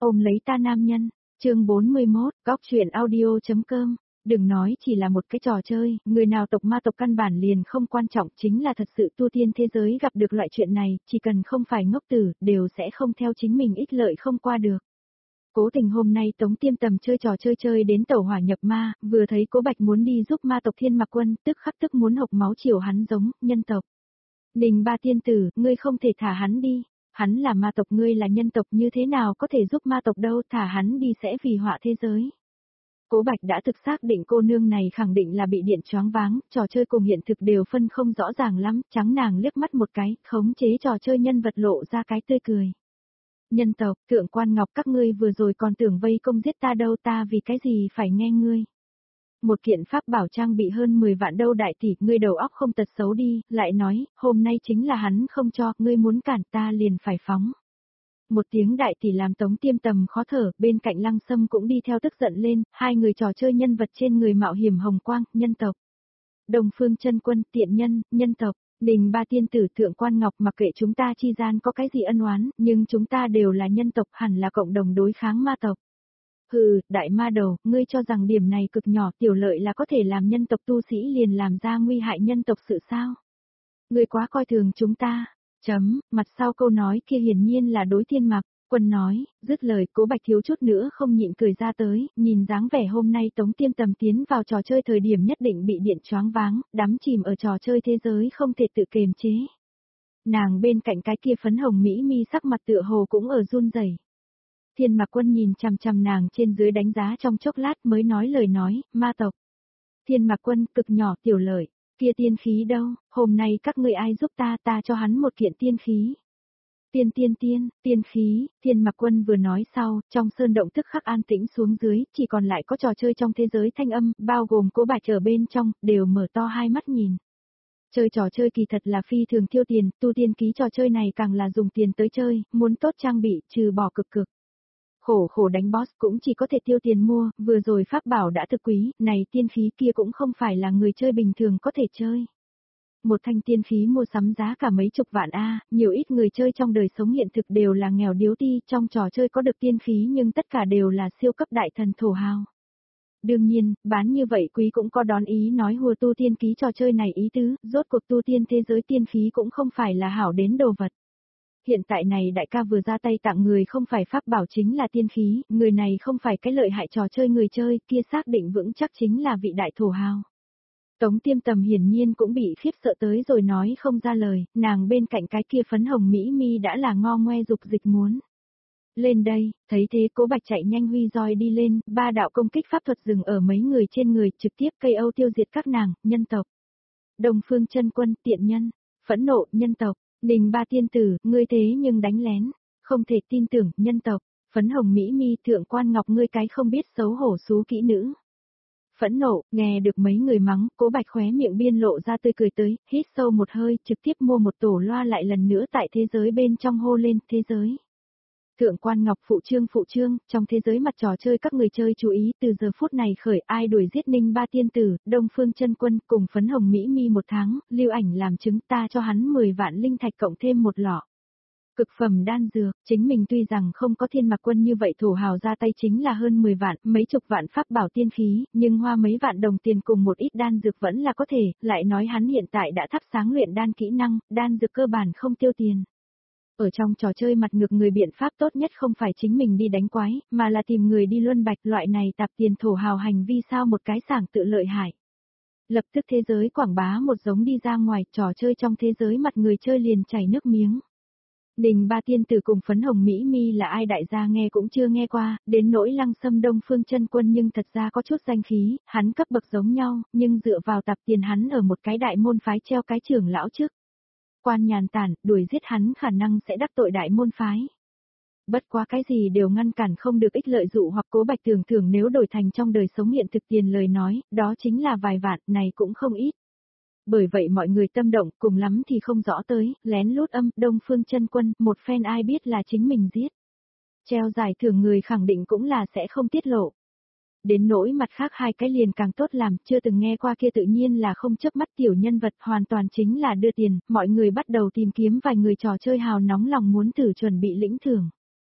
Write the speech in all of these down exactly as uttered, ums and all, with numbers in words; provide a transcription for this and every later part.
Ôm lấy ta nam nhân, chương bốn mươi mốt, góc chuyện audio.com. Đừng nói chỉ là một cái trò chơi, người nào tộc ma tộc căn bản liền không quan trọng, chính là thật sự tu tiên thế giới gặp được loại chuyện này, chỉ cần không phải ngốc tử, đều sẽ không theo chính mình ích lợi không qua được. Cố tình hôm nay Tống Tiêm Tầm chơi trò chơi chơi đến tẩu hỏa nhập ma, vừa thấy Cố Bạch muốn đi giúp ma tộc Thiên Mạc Quân, tức khắc tức muốn hộc máu chiều hắn giống, nhân tộc. Ninh ba tiên tử, ngươi không thể thả hắn đi. Hắn là ma tộc, ngươi là nhân tộc, như thế nào có thể giúp ma tộc đâu, thả hắn đi sẽ vì họa thế giới. Cố Bạch đã thực xác định cô nương này khẳng định là bị điện choáng váng, trò chơi cùng hiện thực đều phân không rõ ràng lắm, trắng nàng liếc mắt một cái, khống chế trò chơi nhân vật lộ ra cái tươi cười. Nhân tộc, Thượng Quan Ngọc, các ngươi vừa rồi còn tưởng vây công giết ta đâu, ta vì cái gì phải nghe ngươi. Một kiện pháp bảo trang bị hơn mười vạn đâu đại tỷ, ngươi đầu óc không tật xấu đi, lại nói, hôm nay chính là hắn không cho, ngươi muốn cản ta liền phải phóng. Một tiếng đại tỷ làm Tống Tiêm Tầm khó thở, bên cạnh Lăng Sâm cũng đi theo tức giận lên, hai người trò chơi nhân vật trên người mạo hiểm hồng quang, nhân tộc. Đồng Phương Chân Quân, tiện nhân, nhân tộc. Ninh ba tiên tử, Thượng Quan Ngọc, mặc kệ chúng ta chi gian có cái gì ân oán, nhưng chúng ta đều là nhân tộc, hẳn là cộng đồng đối kháng ma tộc. Hừ, đại ma đầu, ngươi cho rằng điểm này cực nhỏ tiểu lợi là có thể làm nhân tộc tu sĩ liền làm ra nguy hại nhân tộc sự sao? Ngươi quá coi thường chúng ta. Chấm, mặt sau câu nói kia hiển nhiên là đối Thiên Mạc Quân nói, dứt lời Cố Bạch thiếu chút nữa không nhịn cười ra tới, nhìn dáng vẻ hôm nay Tống Tiêm Tầm tiến vào trò chơi thời điểm nhất định bị điện choáng váng, đắm chìm ở trò chơi thế giới không thể tự kiềm chế. Nàng bên cạnh cái kia phấn hồng mỹ mi sắc mặt tựa hồ cũng ở run rẩy. Thiên Mạc Quân nhìn chằm chằm nàng trên dưới đánh giá trong chốc lát mới nói lời nói, ma tộc. Thiên Mạc Quân, cực nhỏ tiểu lợi, kia tiên khí đâu, hôm nay các ngươi ai giúp ta, ta cho hắn một kiện tiên khí. Tiên tiên tiên, tiên khí, Thiên Mạc Quân vừa nói sau, trong sơn động tức khắc an tĩnh xuống dưới, chỉ còn lại có trò chơi trong thế giới thanh âm, bao gồm Cố Bạch ở bên trong, đều mở to hai mắt nhìn. Chơi trò chơi kỳ thật là phi thường tiêu tiền, tu tiên ký trò chơi này càng là dùng tiền tới chơi, muốn tốt trang bị, trừ bỏ cực cực. Khổ khổ đánh boss cũng chỉ có thể tiêu tiền mua, vừa rồi pháp bảo đã thực quý, này tiên khí kia cũng không phải là người chơi bình thường có thể chơi. Một thanh tiên khí mua sắm giá cả mấy chục vạn a, nhiều ít người chơi trong đời sống hiện thực đều là nghèo điếu ti, trong trò chơi có được tiên khí nhưng tất cả đều là siêu cấp đại thần thổ hào. Đương nhiên, bán như vậy quý cũng có đón ý nói hùa tu tiên ký trò chơi này ý tứ, rốt cuộc tu tiên thế giới tiên khí cũng không phải là hảo đến đồ vật. Hiện tại này đại ca vừa ra tay tặng người không phải pháp bảo chính là tiên khí, người này không phải cái lợi hại trò chơi người chơi, kia xác định vững chắc chính là vị đại thổ hào. Tống Tiêm Tầm hiển nhiên cũng bị khiếp sợ tới rồi nói không ra lời, nàng bên cạnh cái kia phấn hồng mỹ mi đã là ngo ngoe dục dịch muốn. Lên đây, thấy thế Cố Bạch chạy nhanh huy roi đi lên, ba đạo công kích pháp thuật dừng ở mấy người trên người, trực tiếp cây âu tiêu diệt các nàng, nhân tộc. Đồng Phương Chân Quân, tiện nhân, phẫn nộ, nhân tộc. Ninh ba tiên tử, ngươi thế nhưng đánh lén, không thể tin tưởng, nhân tộc, phấn hồng mỹ mi, Thượng Quan Ngọc, ngươi cái không biết xấu hổ xú kỹ nữ. Phẫn nộ, nghe được mấy người mắng, Cố Bạch khóe miệng biên lộ ra tươi cười tới, hít sâu một hơi, trực tiếp mua một tổ loa lại lần nữa tại thế giới bên trong hô lên, thế giới. Thượng Quan Ngọc phụ trương phụ trương, trong thế giới mặt trò chơi các người chơi chú ý, từ giờ phút này khởi ai đuổi giết Ninh ba tiên tử, Đông Phương Chân Quân cùng phấn hồng mỹ mi một tháng, lưu ảnh làm chứng ta cho hắn mười vạn linh thạch cộng thêm một lọ. Cực phẩm đan dược, chính mình tuy rằng không có Thiên Mạc Quân như vậy thổ hào ra tay chính là hơn mười vạn, mấy chục vạn pháp bảo tiên khí, nhưng hoa mấy vạn đồng tiền cùng một ít đan dược vẫn là có thể, lại nói hắn hiện tại đã thắp sáng luyện đan kỹ năng, đan dược cơ bản không tiêu tiền. Ở trong trò chơi mặt ngược người biện pháp tốt nhất không phải chính mình đi đánh quái, mà là tìm người đi luân bạch, loại này tạp tiền thổ hào hành vi sao một cái sảng tự lợi hại. Lập tức thế giới quảng bá một giống đi ra ngoài, trò chơi trong thế giới mặt người chơi liền chảy nước miếng. Ninh ba tiên tử cùng phấn hồng mỹ mi là ai đại gia nghe cũng chưa nghe qua, đến nỗi Lăng Sâm Đông Phương Chân Quân nhưng thật ra có chút danh khí, hắn cấp bậc giống nhau, nhưng dựa vào tạp tiền hắn ở một cái đại môn phái treo cái trưởng lão trước. Quan nhàn tản, đuổi giết hắn khả năng sẽ đắc tội đại môn phái. Bất quá cái gì đều ngăn cản không được ích lợi dụ hoặc Cố Bạch tưởng thưởng nếu đổi thành trong đời sống hiện thực tiền lời nói, đó chính là vài vạn, này cũng không ít. Bởi vậy mọi người tâm động, cùng lắm thì không rõ tới, lén lút âm, Đông Phương Chân Quân, một phen ai biết là chính mình giết. Treo giải thưởng người khẳng định cũng là sẽ không tiết lộ. Đến nỗi mặt khác hai cái liền càng tốt làm, chưa từng nghe qua kia tự nhiên là không chớp mắt tiểu nhân vật, hoàn toàn chính là đưa tiền, mọi người bắt đầu tìm kiếm vài người trò chơi hào nóng lòng muốn thử chuẩn bị lĩnh thưởng.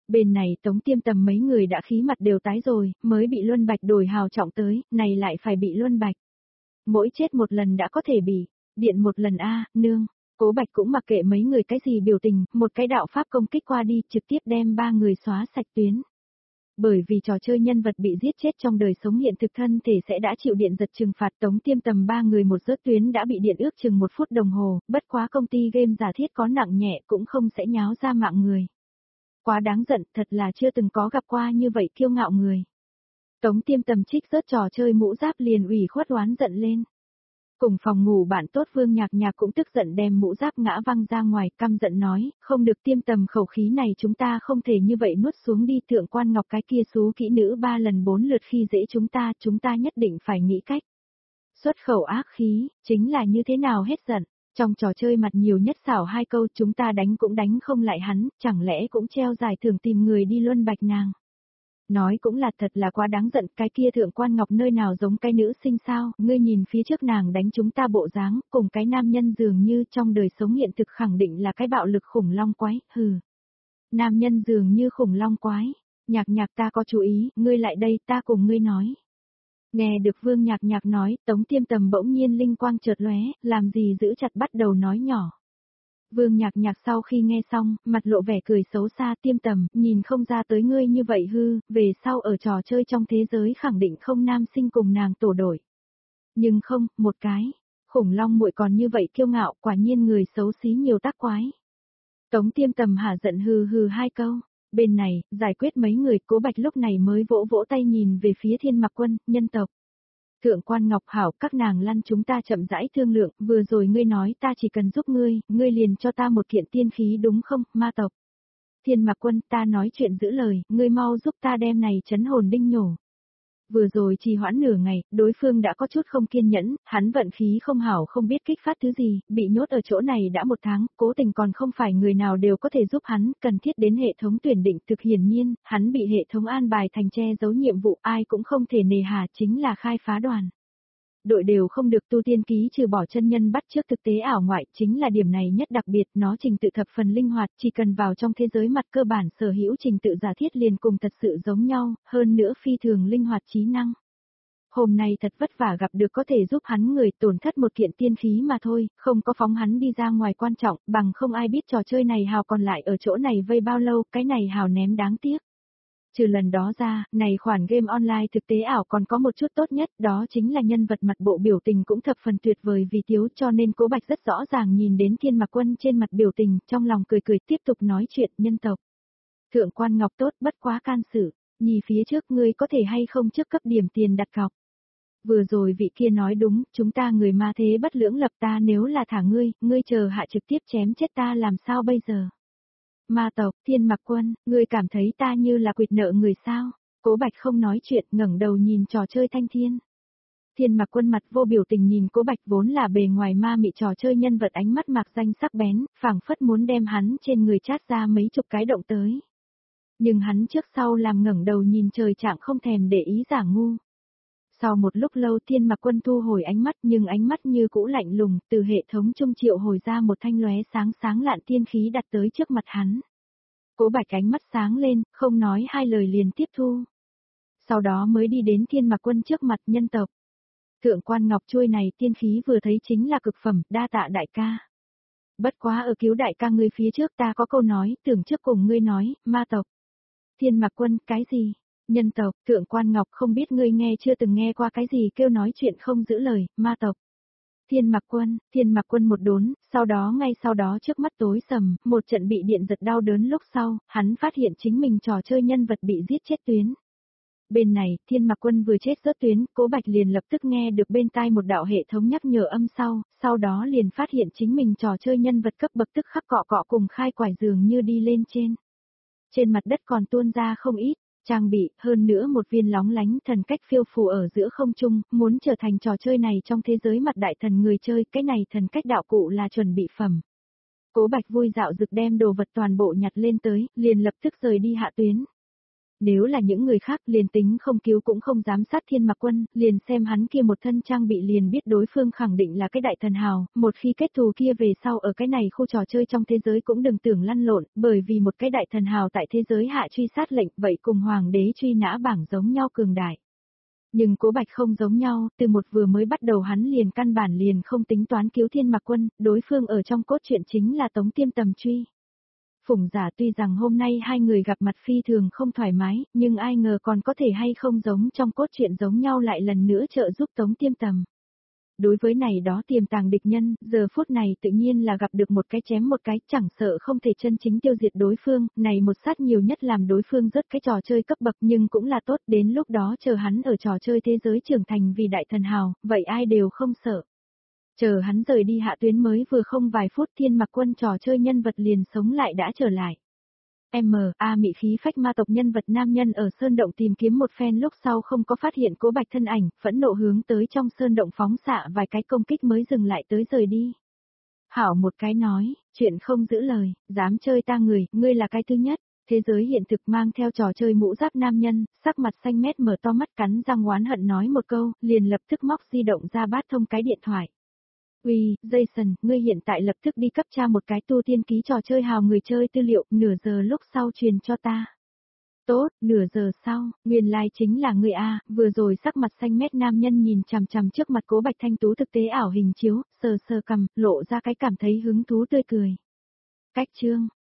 Bên này Tống Tiêm Tầm mấy người đã khí mặt đều tái rồi, mới bị Luân Bạch đổi hào trọng tới, này lại phải bị Luân Bạch. Mỗi chết một lần đã có thể bị, điện một lần a, nương. Cố Bạch cũng mặc kệ mấy người cái gì biểu tình, một cái đạo pháp công kích qua đi, trực tiếp đem ba người xóa sạch tuyến. Bởi vì trò chơi nhân vật bị giết chết trong đời sống hiện thực thân thể sẽ đã chịu điện giật trừng phạt, Tống Tiêm Tầm ba người một rớt tuyến đã bị điện ước chừng một phút đồng hồ, bất quá công ty game giả thiết có nặng nhẹ cũng không sẽ nháo ra mạng người. Quá đáng giận, thật là chưa từng có gặp qua như vậy kiêu ngạo người. Tống Tiêm Tầm trích rớt trò chơi mũ giáp liền ủy khuất oán giận lên. Cùng phòng ngủ bạn tốt Vương Nhạc Nhạc cũng tức giận đem mũ giáp ngã văng ra ngoài, căm giận nói, không được, Tiêm Tầm khẩu khí này chúng ta không thể như vậy nuốt xuống đi, Thượng Quan Ngọc cái kia xú kỹ nữ ba lần bốn lượt khi dễ chúng ta, chúng ta nhất định phải nghĩ cách. Xuất khẩu ác khí, chính là như thế nào hết giận, trong trò chơi mặt nhiều nhất xảo hai câu chúng ta đánh cũng đánh không lại hắn, chẳng lẽ cũng treo giải thưởng tìm người đi Luân Bạch nàng. Nói cũng là thật là quá đáng giận, cái kia Thượng Quan Ngọc nơi nào giống cái nữ sinh sao, ngươi nhìn phía trước nàng đánh chúng ta bộ dáng, cùng cái nam nhân dường như trong đời sống hiện thực khẳng định là cái bạo lực khủng long quái, hừ. Nam nhân dường như khủng long quái, Nhạc Nhạc ta có chú ý, ngươi lại đây ta cùng ngươi nói. Nghe được Vương Nhạc Nhạc nói, Tống Tiêm Tầm bỗng nhiên linh quang chợt lóe, làm gì giữ chặt bắt đầu nói nhỏ. Vương Nhạc Nhạc sau khi nghe xong, mặt lộ vẻ cười xấu xa, Tiêm Tầm, nhìn không ra tới ngươi như vậy hư, về sau ở trò chơi trong thế giới khẳng định không nam sinh cùng nàng tổ đổi. Nhưng không, một cái, khủng long muội còn như vậy kiêu ngạo, quả nhiên người xấu xí nhiều tác quái. Tống Tiêm Tầm hả giận hừ hừ hai câu, bên này, giải quyết mấy người, Cố Bạch lúc này mới vỗ vỗ tay nhìn về phía Thiên Mặc Quân, nhân tộc. Thượng Quan Ngọc hảo, các nàng lăn chúng ta chậm rãi thương lượng, vừa rồi ngươi nói ta chỉ cần giúp ngươi, ngươi liền cho ta một kiện tiên khí đúng không, ma tộc. Thiên Mặc Quân, ta nói chuyện giữ lời, ngươi mau giúp ta đem này chấn hồn đinh nhổ. Vừa rồi trì hoãn nửa ngày, đối phương đã có chút không kiên nhẫn, hắn vận khí không hảo không biết kích phát thứ gì, bị nhốt ở chỗ này đã một tháng, cố tình còn không phải người nào đều có thể giúp hắn, cần thiết đến hệ thống tuyển định, thực hiển nhiên, hắn bị hệ thống an bài thành che giấu nhiệm vụ, ai cũng không thể nề hà, chính là khai phá đoàn. Đội đều không được tu tiên ký trừ bỏ chân nhân bắt trước thực tế ảo ngoại, chính là điểm này nhất đặc biệt, nó trình tự thập phần linh hoạt, chỉ cần vào trong thế giới mặt cơ bản sở hữu trình tự giả thiết liền cùng thật sự giống nhau, hơn nữa phi thường linh hoạt trí năng. Hôm nay thật vất vả gặp được có thể giúp hắn người, tổn thất một kiện tiên khí mà thôi, không có phóng hắn đi ra ngoài quan trọng, bằng không ai biết trò chơi này hào còn lại ở chỗ này vây bao lâu, cái này hào ném đáng tiếc. Trừ lần đó ra, này khoản game online thực tế ảo còn có một chút tốt nhất, đó chính là nhân vật mặt bộ biểu tình cũng thập phần tuyệt vời vì thiếu, cho nên Cố Bạch rất rõ ràng nhìn đến Thiên Mặc Quân trên mặt biểu tình, trong lòng cười cười tiếp tục nói chuyện nhân tộc. Thượng Quan Ngọc tốt, bất quá can sự, nhì phía trước ngươi có thể hay không trước cấp điểm tiền đặt cọc. Vừa rồi vị kia nói đúng, chúng ta người ma thế bất lưỡng lập, ta nếu là thả ngươi, ngươi chờ hạ trực tiếp chém chết ta làm sao bây giờ. Ma tộc, Thiên Mặc Quân, ngươi cảm thấy ta như là quỵt nợ người sao? Cố Bạch không nói chuyện, ngẩng đầu nhìn trò chơi thanh thiên. Thiên Mặc Quân mặt vô biểu tình nhìn Cố Bạch vốn là bề ngoài ma mị trò chơi nhân vật, ánh mắt mạc danh sắc bén, phảng phất muốn đem hắn trên người chát ra mấy chục cái động tới. Nhưng hắn trước sau làm ngẩng đầu nhìn trời trạng không thèm để ý giả ngu. Sau một lúc lâu Thiên Mặc Quân thu hồi ánh mắt, nhưng ánh mắt như cũ lạnh lùng, từ hệ thống trung triệu hồi ra một thanh lóe sáng sáng lạn tiên khí đặt tới trước mặt hắn. Cố Bạch ánh mắt sáng lên, không nói hai lời liền tiếp thu. Sau đó mới đi đến Thiên Mặc Quân trước mặt nhân tộc. Thượng Quan Ngọc chuôi này tiên khí vừa thấy chính là cực phẩm, đa tạ đại ca. Bất quá ở cứu đại ca ngươi phía trước ta có câu nói, tưởng trước cùng ngươi nói, ma tộc. Thiên Mặc Quân, cái gì? Nhân tộc, Thượng Quan Ngọc không biết ngươi nghe chưa từng nghe qua cái gì kêu nói chuyện không giữ lời, ma tộc. Thiên Mặc Quân, Thiên Mặc Quân một đốn, sau đó ngay sau đó trước mắt tối sầm, một trận bị điện giật đau đớn lúc sau, hắn phát hiện chính mình trò chơi nhân vật bị giết chết tuyến. Bên này, Thiên Mặc Quân vừa chết rớt tuyến, Cố Bạch liền lập tức nghe được bên tai một đạo hệ thống nhắc nhở âm sau, sau đó liền phát hiện chính mình trò chơi nhân vật cấp bậc tức khắc cọ cọ cùng khai quải dường như đi lên trên. Trên mặt đất còn tuôn ra không ít. Trang bị, hơn nữa một viên lóng lánh thần cách phiêu phù ở giữa không trung, muốn trở thành trò chơi này trong thế giới mặt đại thần người chơi, cái này thần cách đạo cụ là chuẩn bị phẩm. Cố Bạch vui dạo dực đem đồ vật toàn bộ nhặt lên tới, liền lập tức rời đi hạ tuyến. Nếu là những người khác liền tính không cứu cũng không dám sát Thiên Mặc Quân, liền xem hắn kia một thân trang bị liền biết đối phương khẳng định là cái đại thần hào, một khi kết thù kia về sau ở cái này khu trò chơi trong thế giới cũng đừng tưởng lăn lộn, bởi vì một cái đại thần hào tại thế giới hạ truy sát lệnh vậy cùng hoàng đế truy nã bảng giống nhau cường đại. Nhưng Cố Bạch không giống nhau, từ một vừa mới bắt đầu hắn liền căn bản liền không tính toán cứu Thiên Mặc Quân, đối phương ở trong cốt truyện chính là Tống Tiêm Tầm truy. Phùng Giả tuy rằng hôm nay hai người gặp mặt phi thường không thoải mái, nhưng ai ngờ còn có thể hay không giống trong cốt truyện giống nhau lại lần nữa trợ giúp Tống Tiêm Tầm. Đối với này đó tiềm tàng địch nhân, giờ phút này tự nhiên là gặp được một cái chém một cái, chẳng sợ không thể chân chính tiêu diệt đối phương, này một sát nhiều nhất làm đối phương rớt cái trò chơi cấp bậc nhưng cũng là tốt, đến lúc đó chờ hắn ở trò chơi thế giới trưởng thành vì đại thần hào, vậy ai đều không sợ. Chờ hắn rời đi hạ tuyến mới vừa không vài phút Thiên Mặc Quân trò chơi nhân vật liền sống lại đã trở lại. M A mị khí phách ma tộc nhân vật nam nhân ở sơn động tìm kiếm một phen lúc sau không có phát hiện Cố Bạch thân ảnh, phẫn nộ hướng tới trong sơn động phóng xạ vài cái công kích mới dừng lại tới rời đi. Hảo một cái nói, chuyện không giữ lời, dám chơi ta người, ngươi là cái thứ nhất. Thế giới hiện thực mang theo trò chơi mũ giáp nam nhân, sắc mặt xanh mét mở to mắt cắn răng oán hận nói một câu, liền lập tức móc di động ra bát thông cái điện thoại. Uy, Jason, ngươi hiện tại lập tức đi cấp tra một cái tu tiên ký trò chơi hào người chơi tư liệu, nửa giờ lúc sau truyền cho ta. Tốt, nửa giờ sau, nguyên lai like chính là ngươi A, vừa rồi sắc mặt xanh mét nam nhân nhìn chằm chằm trước mặt Cố Bạch Thanh tú thực tế ảo hình chiếu, sờ sờ cầm, lộ ra cái cảm thấy hứng thú tươi cười. Cách chương.